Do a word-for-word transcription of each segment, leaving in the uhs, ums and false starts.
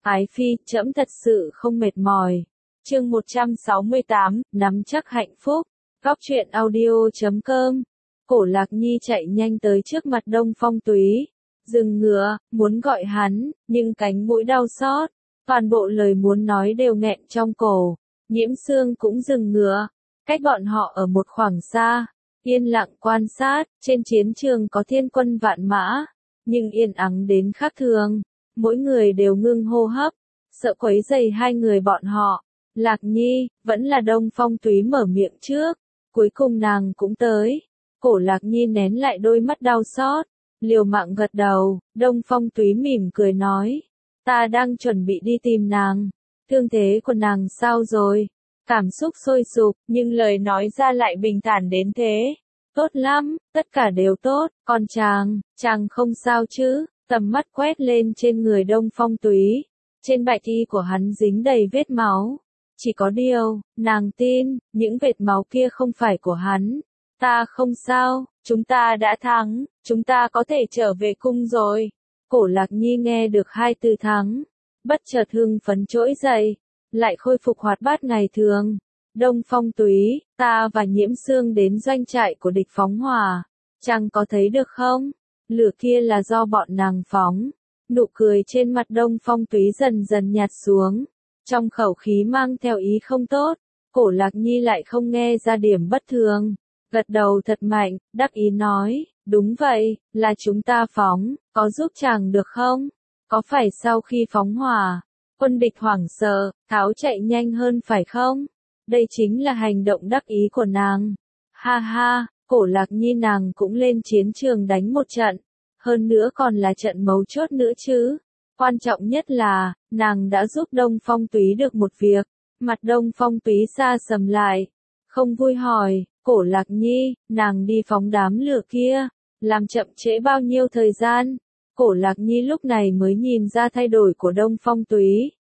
Ái phi, trẫm thật sự không mệt mỏi. Chương một trăm sáu mươi tám, nắm chắc hạnh phúc. Góc truyện audio chấm com. Cổ Lạc Nhi chạy nhanh tới trước mặt Đông Phong Túy, dừng ngựa, muốn gọi hắn, nhưng cánh mũi đau xót, toàn bộ lời muốn nói đều nghẹn trong cổ. Nhiễm Sương cũng dừng ngựa, cách bọn họ ở một khoảng xa, yên lặng quan sát. Trên chiến trường có thiên quân vạn mã, nhưng yên ắng đến khác thường, mỗi người đều ngưng hô hấp, sợ quấy rầy hai người bọn họ. Lạc Nhi, vẫn là Đông Phong Túy mở miệng trước, cuối cùng nàng cũng tới. Cổ Lạc Nhi nén lại đôi mắt đau xót, liều mạng gật đầu. Đông Phong Túy mỉm cười nói, ta đang chuẩn bị đi tìm nàng. Thương thế của nàng sao rồi? Cảm xúc sôi sục, nhưng lời nói ra lại bình thản đến thế. Tốt lắm, tất cả đều tốt, còn chàng, chàng không sao chứ? Tầm mắt quét lên trên người Đông Phong Túy, trên bạch y của hắn dính đầy vết máu. Chỉ có điều, nàng tin, những vệt máu kia không phải của hắn. Ta không sao, chúng ta đã thắng, chúng ta có thể trở về cung rồi. Cổ Lạc Nhi nghe được hai từ thắng, bất chợt hưng phấn trỗi dậy, lại khôi phục hoạt bát ngày thường. Đông Phong Túy, ta và Nhiễm Sương đến doanh trại của địch phóng hỏa, chàng có thấy được không? Lửa kia là do bọn nàng phóng. Nụ cười trên mặt Đông Phong Túy dần dần nhạt xuống, trong khẩu khí mang theo ý không tốt. Cổ Lạc Nhi lại không nghe ra điểm bất thường, gật đầu thật mạnh, đắc ý nói, đúng vậy, là chúng ta phóng, có giúp chàng được không? Có phải sau khi phóng hỏa, quân địch hoảng sợ, tháo chạy nhanh hơn phải không? Đây chính là hành động đắc ý của nàng. Ha ha, Cổ Lạc Nhi nàng cũng lên chiến trường đánh một trận, hơn nữa còn là trận mấu chốt nữa chứ. Quan trọng nhất là, nàng đã giúp Đông Phong Túy được một việc. Mặt Đông Phong Túy xa sầm lại, không vui hỏi, Cổ Lạc Nhi, nàng đi phóng đám lửa kia, làm chậm trễ bao nhiêu thời gian? Cổ Lạc Nhi lúc này mới nhìn ra thay đổi của Đông Phong Túy,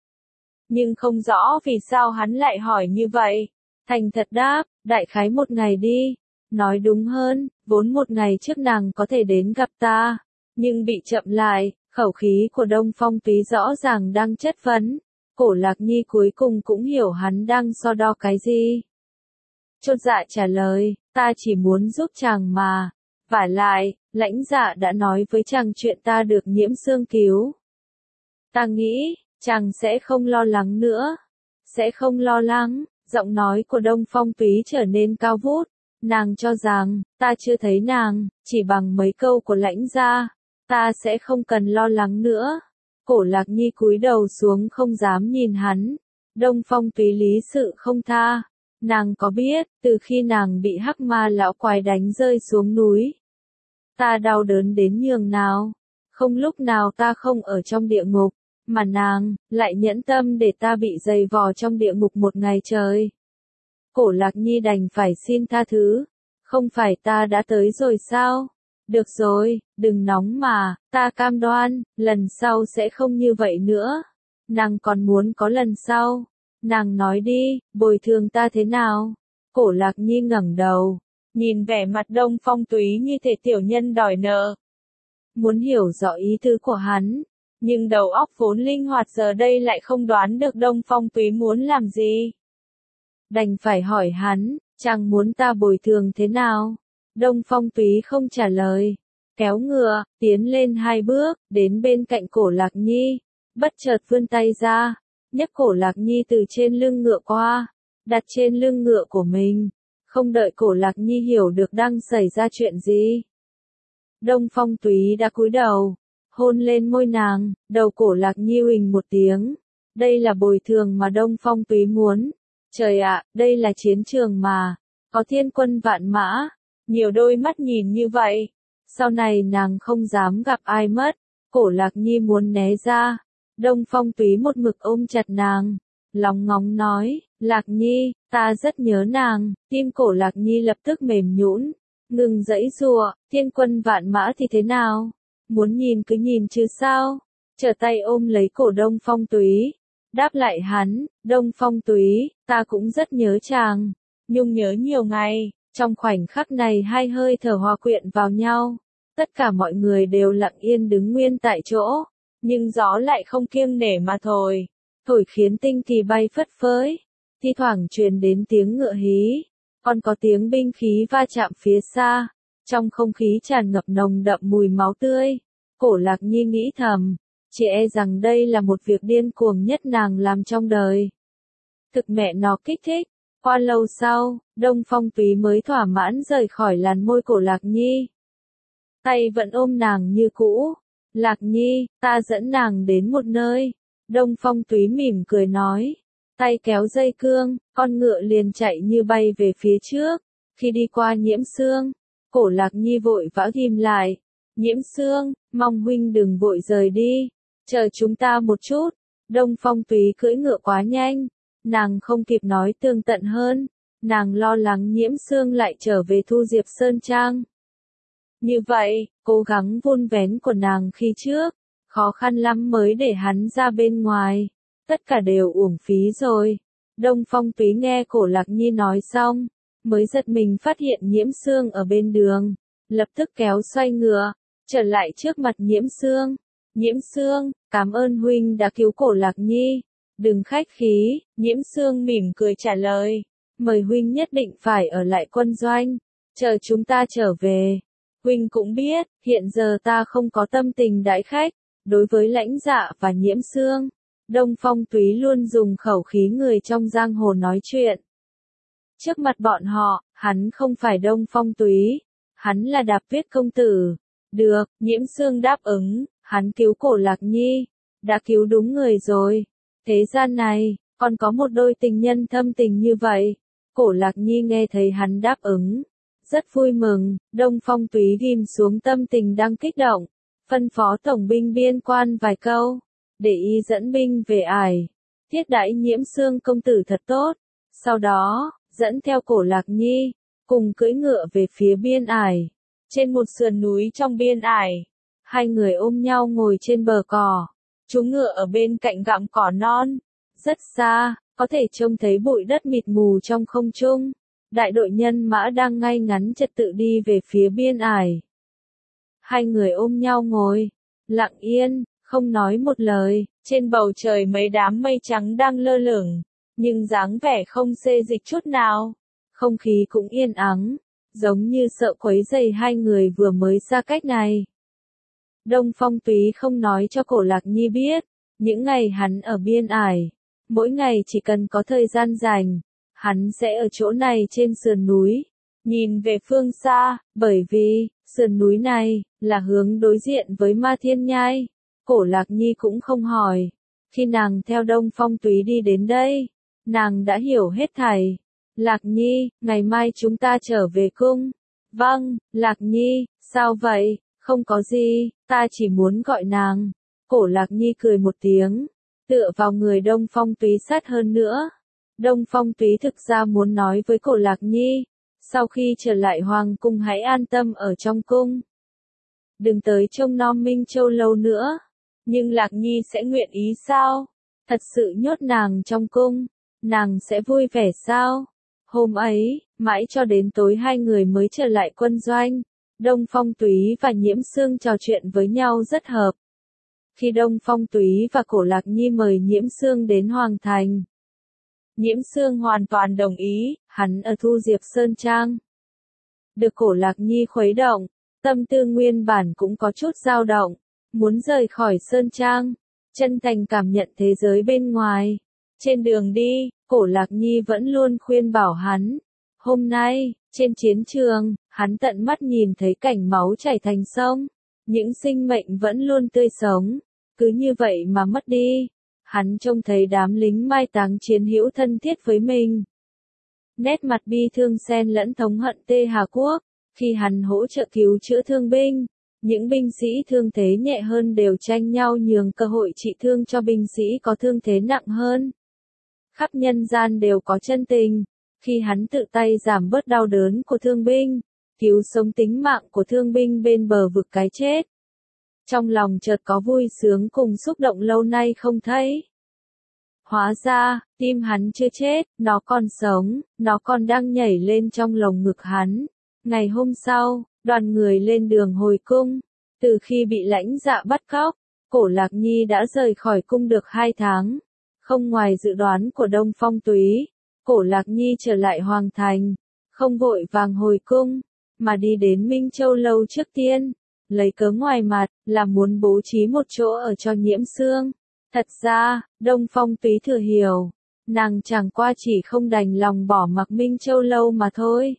nhưng không rõ vì sao hắn lại hỏi như vậy. Thành thật đáp, đại khái một ngày đi. Nói đúng hơn, vốn một ngày trước nàng có thể đến gặp ta, nhưng bị chậm lại. Khẩu khí của Đông Phong Túy rõ ràng đang chất vấn. Cổ Lạc Nhi cuối cùng cũng hiểu hắn đang so đo cái gì. Chột dạ trả lời, ta chỉ muốn giúp chàng mà. Vả lại, lãnh dạ đã nói với chàng chuyện ta được Nhiễm Sương cứu. Ta nghĩ, chàng sẽ không lo lắng nữa. Sẽ không lo lắng. Giọng nói của Đông Phong Túy trở nên cao vút. Nàng cho rằng, ta chưa thấy nàng, chỉ bằng mấy câu của lãnh gia, ta sẽ không cần lo lắng nữa. Cổ Lạc Nhi cúi đầu xuống không dám nhìn hắn. Đông Phong Túy lý sự không tha. Nàng có biết, từ khi nàng bị hắc ma lão quái đánh rơi xuống núi, ta đau đớn đến nhường nào. Không lúc nào ta không ở trong địa ngục, mà nàng lại nhẫn tâm để ta bị dày vò trong địa ngục một ngày trời. Cổ Lạc Nhi đành phải xin tha thứ. Không phải ta đã tới rồi sao? Được rồi, đừng nóng mà, ta cam đoan, lần sau sẽ không như vậy nữa. Nàng còn muốn có lần sau. Nàng nói đi, bồi thường ta thế nào? Cổ Lạc Nhi ngẩng đầu, nhìn vẻ mặt Đông Phong Túy như thể tiểu nhân đòi nợ. Muốn hiểu rõ ý tứ của hắn, nhưng đầu óc vốn linh hoạt giờ đây lại không đoán được Đông Phong Túy muốn làm gì. Đành phải hỏi hắn, chàng muốn ta bồi thường thế nào? Đông Phong Túy không trả lời, kéo ngựa, tiến lên hai bước, đến bên cạnh Cổ Lạc Nhi, bất chợt vươn tay ra, nhấc Cổ Lạc Nhi từ trên lưng ngựa qua, đặt trên lưng ngựa của mình. Không đợi Cổ Lạc Nhi hiểu được đang xảy ra chuyện gì, Đông Phong Túy đã cúi đầu, hôn lên môi nàng. Đầu Cổ Lạc Nhi huỳnh một tiếng. Đây là bồi thường mà Đông Phong Túy muốn. Trời ạ, đây là chiến trường mà, có thiên quân vạn mã, nhiều đôi mắt nhìn như vậy, sau này nàng không dám gặp ai mất. Cổ Lạc Nhi muốn né ra, Đông Phong Túy một mực ôm chặt nàng, lóng ngóng nói, Lạc Nhi, ta rất nhớ nàng. Tim Cổ Lạc Nhi lập tức mềm nhũn, ngừng giãy giụa. Thiên quân vạn mã thì thế nào? Muốn nhìn cứ nhìn chứ sao? Trở tay ôm lấy cổ Đông Phong Túy, đáp lại hắn, Đông Phong Túy, ta cũng rất nhớ chàng. Nhung nhớ nhiều ngày. Trong khoảnh khắc này hai hơi thở hòa quyện vào nhau. Tất cả mọi người đều lặng yên đứng nguyên tại chỗ. nhưng gió lại không kiêng nể mà thổi, thổi khiến tinh kỳ bay phất phới, thi thoảng truyền đến tiếng ngựa hí, còn có tiếng binh khí va chạm phía xa, trong không khí tràn ngập nồng đậm mùi máu tươi. Cổ Lạc Nhi nghĩ thầm, chỉ e rằng đây là một việc điên cuồng nhất nàng làm trong đời. Thực mẹ nó kích thích. Qua lâu sau, Đông Phong Túy mới thỏa mãn rời khỏi làn môi Cổ Lạc Nhi. Tay vẫn ôm nàng như cũ. Lạc Nhi, ta dẫn nàng đến một nơi. Đông Phong Túy mỉm cười nói. Tay kéo dây cương, con ngựa liền chạy như bay về phía trước. Khi đi qua Nhiễm Xương, Cổ Lạc Nhi vội vã ghim lại. Nhiễm Xương, mong huynh đừng vội rời đi. Chờ chúng ta một chút. Đông Phong Túy cưỡi ngựa quá nhanh. Nàng không kịp nói tường tận hơn. Nàng lo lắng Nhiễm Xương lại trở về Thu Diệp Sơn Trang. Như vậy, cố gắng vun vén của nàng khi trước, khó khăn lắm mới để hắn ra bên ngoài. Tất cả đều uổng phí rồi. Đông Phong Túy nghe Cổ Lạc Nhi nói xong, mới giật mình phát hiện Nhiễm Xương ở bên đường. Lập tức kéo xoay ngựa, trở lại trước mặt Nhiễm Xương. Nhiễm Xương, cảm ơn huynh đã cứu Cổ Lạc Nhi. Đừng khách khí, Nhiễm Xương mỉm cười trả lời. Mời huynh nhất định phải ở lại quân doanh, chờ chúng ta trở về. Huynh cũng biết, hiện giờ ta không có tâm tình đãi khách. Đối với Lãnh Dạ và Nhiễm Xương, Đông Phong Túy luôn dùng khẩu khí người trong giang hồ nói chuyện. Trước mặt bọn họ, hắn không phải Đông Phong Túy, hắn là Đạp Tuyết công tử. Được, Nhiễm Xương đáp ứng, hắn cứu Cổ Lạc Nhi, đã cứu đúng người rồi. Thế gian này, còn có một đôi tình nhân thâm tình như vậy. Cổ Lạc Nhi nghe thấy hắn đáp ứng, rất vui mừng. Đông Phong Túy ghim xuống tâm tình đang kích động, phân phó tổng binh biên quan vài câu, để y dẫn binh về Ải, thiết đãi Nhiễm Xương công tử thật tốt. Sau đó, dẫn theo Cổ Lạc Nhi, cùng cưỡi ngựa về phía biên Ải. Trên một sườn núi trong biên Ải, hai người ôm nhau ngồi trên bờ cỏ. Chú ngựa ở bên cạnh gặm cỏ non. Rất xa, có thể trông thấy bụi đất mịt mù trong không trung. Đại đội nhân mã đang ngay ngắn trật tự đi về phía biên Ải. Hai người ôm nhau ngồi, lặng yên, không nói một lời. Trên bầu trời mấy đám mây trắng đang lơ lửng, nhưng dáng vẻ không xê dịch chút nào. Không khí cũng yên ắng, giống như sợ quấy rầy hai người vừa mới xa cách này. Đông Phong Túy không nói cho Cổ Lạc Nhi biết, những ngày hắn ở biên Ải, mỗi ngày chỉ cần có thời gian rảnh, hắn sẽ ở chỗ này trên sườn núi, nhìn về phương xa, bởi vì, sườn núi này, là hướng đối diện với Ma Thiên Nhai. Cổ Lạc Nhi cũng không hỏi, khi nàng theo Đông Phong Túy đi đến đây, nàng đã hiểu hết thảy. Lạc Nhi, ngày mai chúng ta trở về cung. Vâng, Lạc Nhi, sao vậy? Không có gì, ta chỉ muốn gọi nàng. Cổ Lạc Nhi cười một tiếng, tựa vào người Đông Phong Túy sát hơn nữa. Đông Phong Túy thực ra muốn nói với Cổ Lạc Nhi, sau khi trở lại hoàng cung hãy an tâm ở trong cung. Đừng tới trông nom Minh Châu lâu nữa. Nhưng Lạc Nhi sẽ nguyện ý sao? Thật sự nhốt nàng trong cung, nàng sẽ vui vẻ sao? Hôm ấy, mãi cho đến tối hai người mới trở lại quân doanh. Đông Phong Túy và Nhiễm Xương trò chuyện với nhau rất hợp. Khi Đông Phong Túy và Cổ Lạc Nhi mời Nhiễm Xương đến Hoàng Thành, Nhiễm Xương hoàn toàn đồng ý, hắn ở Thu Diệp Sơn Trang. Được Cổ Lạc Nhi khuấy động, tâm tư nguyên bản cũng có chút dao động, muốn rời khỏi Sơn Trang, chân thành cảm nhận thế giới bên ngoài. Trên đường đi, Cổ Lạc Nhi vẫn luôn khuyên bảo hắn. Hôm nay, trên chiến trường, hắn tận mắt nhìn thấy cảnh máu chảy thành sông. Những sinh mệnh vẫn luôn tươi sống, cứ như vậy mà mất đi. Hắn trông thấy đám lính mai táng chiến hữu thân thiết với mình. Nét mặt bi thương xen lẫn thống hận tê Hà Quốc. Khi hắn hỗ trợ cứu chữa thương binh, những binh sĩ thương thế nhẹ hơn đều tranh nhau nhường cơ hội trị thương cho binh sĩ có thương thế nặng hơn. Khắp nhân gian đều có chân tình. Khi hắn tự tay giảm bớt đau đớn của thương binh, cứu sống tính mạng của thương binh bên bờ vực cái chết, trong lòng chợt có vui sướng cùng xúc động lâu nay không thấy. Hóa ra, tim hắn chưa chết, nó còn sống, nó còn đang nhảy lên trong lồng ngực hắn. Ngày hôm sau, đoàn người lên đường hồi cung. Từ khi bị Lãnh Dạ bắt cóc, Cổ Lạc Nhi đã rời khỏi cung được hai tháng. Không ngoài dự đoán của Đông Phong Túy, Cổ Lạc Nhi trở lại Hoàng Thành, không vội vàng hồi cung, mà đi đến Minh Châu Lâu trước tiên, lấy cớ ngoài mặt, là muốn bố trí một chỗ ở cho Nhiễm Xương. Thật ra, Đông Phong Túy thừa hiểu, nàng chẳng qua chỉ không đành lòng bỏ mặc Minh Châu Lâu mà thôi.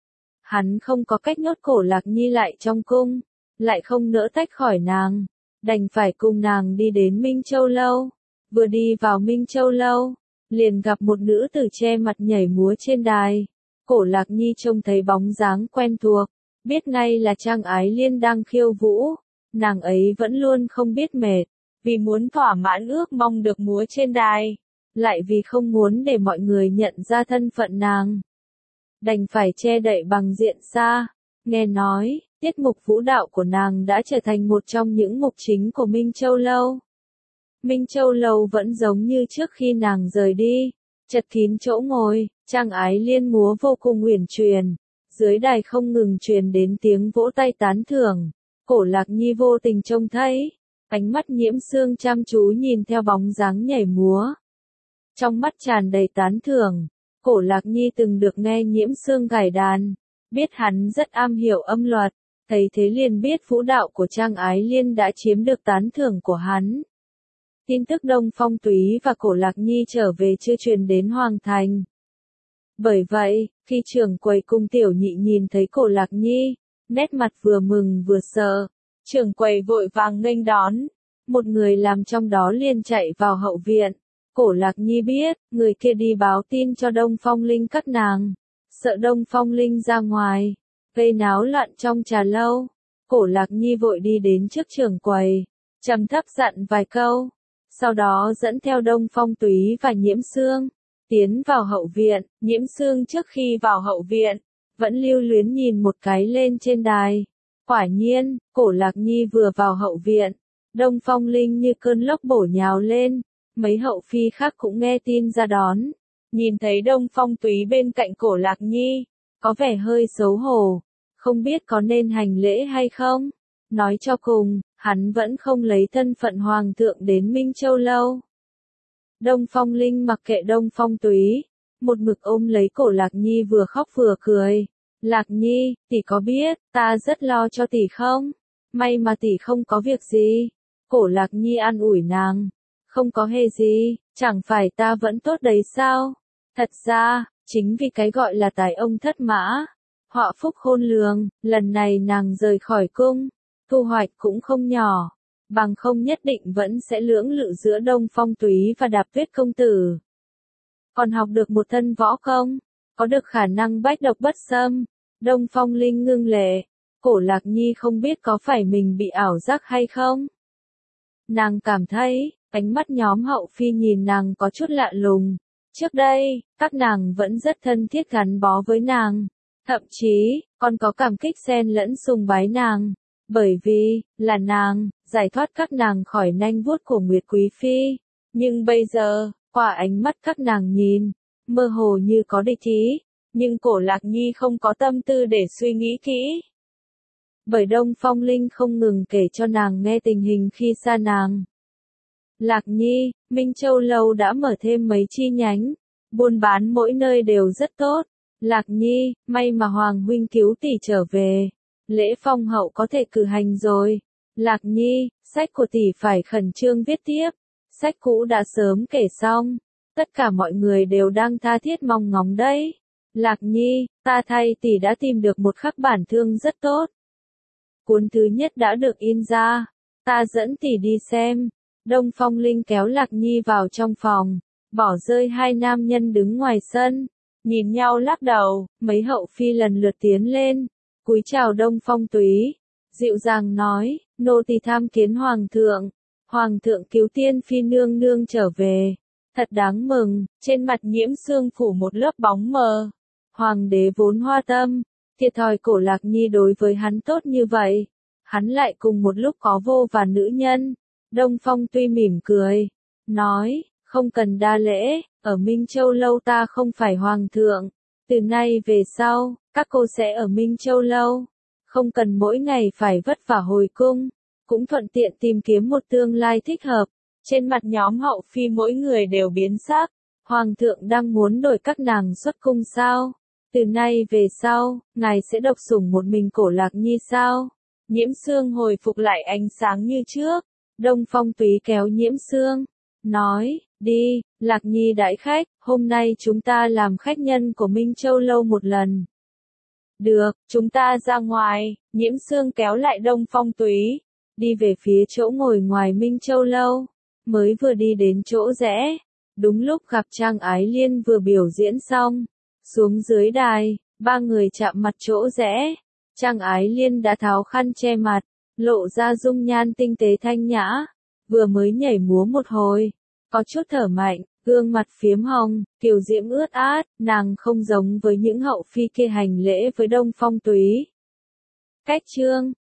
Hắn không có cách nhốt Cổ Lạc Nhi lại trong cung, lại không nỡ tách khỏi nàng, đành phải cùng nàng đi đến Minh Châu Lâu. Vừa đi vào Minh Châu Lâu, liền gặp một nữ tử che mặt nhảy múa trên đài. Cổ Lạc Nhi trông thấy bóng dáng quen thuộc, biết ngay là Trang Ái Liên đang khiêu vũ. Nàng ấy vẫn luôn không biết mệt, vì muốn thỏa mãn ước mong được múa trên đài, lại vì không muốn để mọi người nhận ra thân phận nàng, đành phải che đậy bằng diện xa. Nghe nói, tiết mục vũ đạo của nàng đã trở thành một trong những mục chính của Minh Châu Lâu. Minh Châu Lâu vẫn giống như trước khi nàng rời đi, chật kín chỗ ngồi, Trang Ái Liên múa vô cùng uyển chuyển, dưới đài không ngừng truyền đến tiếng vỗ tay tán thưởng. Cổ Lạc Nhi vô tình trông thấy, ánh mắt Nhiễm Xương chăm chú nhìn theo bóng dáng nhảy múa, trong mắt tràn đầy tán thưởng. Cổ Lạc Nhi từng được nghe Nhiễm Xương gảy đàn, biết hắn rất am hiểu âm luật, thấy thế liền biết vũ đạo của Trang Ái Liên đã chiếm được tán thưởng của hắn. Tin tức Đông Phong Túy và Cổ Lạc Nhi trở về chưa truyền đến Hoàng Thành. Bởi vậy, khi trưởng quầy cùng tiểu nhị nhìn thấy Cổ Lạc Nhi, nét mặt vừa mừng vừa sợ, trưởng quầy vội vàng nghênh đón, một người làm trong đó liền chạy vào hậu viện. Cổ Lạc Nhi biết, người kia đi báo tin cho Đông Phong Linh các nàng, sợ Đông Phong Linh ra ngoài, gây náo loạn trong trà lâu. Cổ Lạc Nhi vội đi đến trước trưởng quầy, trầm thấp dặn vài câu, sau đó dẫn theo Đông Phong Túy và Nhiễm Xương, tiến vào hậu viện. Nhiễm Xương trước khi vào hậu viện, vẫn lưu luyến nhìn một cái lên trên đài. Quả nhiên, Cổ Lạc Nhi vừa vào hậu viện, Đông Phong Linh như cơn lốc bổ nhào lên, mấy hậu phi khác cũng nghe tin ra đón. Nhìn thấy Đông Phong Túy bên cạnh Cổ Lạc Nhi, có vẻ hơi xấu hổ, không biết có nên hành lễ hay không. Nói cho cùng, hắn vẫn không lấy thân phận hoàng thượng đến Minh Châu Lâu. Đông Phong Linh mặc kệ Đông Phong Túy, một mực ôm lấy Cổ Lạc Nhi vừa khóc vừa cười. Lạc Nhi, tỷ có biết, ta rất lo cho tỷ không? May mà tỷ không có việc gì. Cổ Lạc Nhi an ủi nàng. Không có hề gì, chẳng phải ta vẫn tốt đấy sao? Thật ra, chính vì cái gọi là tài ông thất mã, họa phúc khôn lường, lần này nàng rời khỏi cung, thu hoạch cũng không nhỏ, bằng không nhất định vẫn sẽ lưỡng lự giữa Đông Phong Túy và Đạp Tuyết công tử. Còn học được một thân võ công, có được khả năng bách độc bất xâm. Đông Phong Linh ngưng lệ, Cổ Lạc Nhi không biết có phải mình bị ảo giác hay không. Nàng cảm thấy, ánh mắt nhóm hậu phi nhìn nàng có chút lạ lùng. Trước đây, các nàng vẫn rất thân thiết gắn bó với nàng, thậm chí, còn có cảm kích xen lẫn sùng bái nàng, bởi vì, là nàng, giải thoát các nàng khỏi nanh vuốt của Nguyệt Quý Phi. Nhưng bây giờ, qua ánh mắt các nàng nhìn, mơ hồ như có địch ý, nhưng Cổ Lạc Nhi không có tâm tư để suy nghĩ kỹ. Bởi Đông Phong Linh không ngừng kể cho nàng nghe tình hình khi xa nàng. Lạc Nhi, Minh Châu Lâu đã mở thêm mấy chi nhánh, buôn bán mỗi nơi đều rất tốt. Lạc Nhi, may mà Hoàng huynh cứu tỷ trở về, lễ phong hậu có thể cử hành rồi. Lạc Nhi, sách của tỷ phải khẩn trương viết tiếp, sách cũ đã sớm kể xong, tất cả mọi người đều đang tha thiết mong ngóng đấy. Lạc Nhi, ta thay tỷ đã tìm được một khắc bản thương rất tốt. Cuốn thứ nhất đã được in ra, ta dẫn tỷ đi xem. Đông Phong Linh kéo Lạc Nhi vào trong phòng, bỏ rơi hai nam nhân đứng ngoài sân, nhìn nhau lắc đầu. Mấy hậu phi lần lượt tiến lên, cúi chào Đông Phong Túy, dịu dàng nói, nô tỳ tham kiến hoàng thượng, hoàng thượng cứu tiên phi nương nương trở về, thật đáng mừng. Trên mặt Nhiễm Xương phủ một lớp bóng mờ. Hoàng đế vốn hoa tâm, thiệt thòi Cổ Lạc Nhi đối với hắn tốt như vậy, hắn lại cùng một lúc có vô vàn nữ nhân. Đông Phong tuy mỉm cười, nói, không cần đa lễ, ở Minh Châu Lâu ta không phải hoàng thượng, từ nay về sau, các cô sẽ ở Minh Châu Lâu, không cần mỗi ngày phải vất vả hồi cung. cũng thuận tiện tìm kiếm một tương lai thích hợp. Trên mặt nhóm hậu phi mỗi người đều biến sắc. Hoàng thượng đang muốn đổi các nàng xuất cung sao? Từ nay về sau, ngài sẽ độc sủng một mình Cổ Lạc Nhi sao? Nhiễm Sương hồi phục lại ánh sáng như trước. Đông Phong Túy kéo Nhiễm Sương, nói, đi, Lạc Nhi đãi khách, hôm nay chúng ta làm khách nhân của Minh Châu Lâu một lần. Được, chúng ta ra ngoài. Nhiễm Sương kéo lại Đông Phong Túy, đi về phía chỗ ngồi ngoài Minh Châu Lâu. Mới vừa đi đến chỗ rẽ, đúng lúc gặp Trang Ái Liên vừa biểu diễn xong. Xuống dưới đài, ba người chạm mặt chỗ rẽ. Trang Ái Liên đã tháo khăn che mặt, lộ ra dung nhan tinh tế thanh nhã. Vừa mới nhảy múa một hồi, có chút thở mạnh, gương mặt phiếm hồng, kiều diễm ướt át, nàng không giống với những hậu phi kia hành lễ với Đông Phong Túy. Cách chương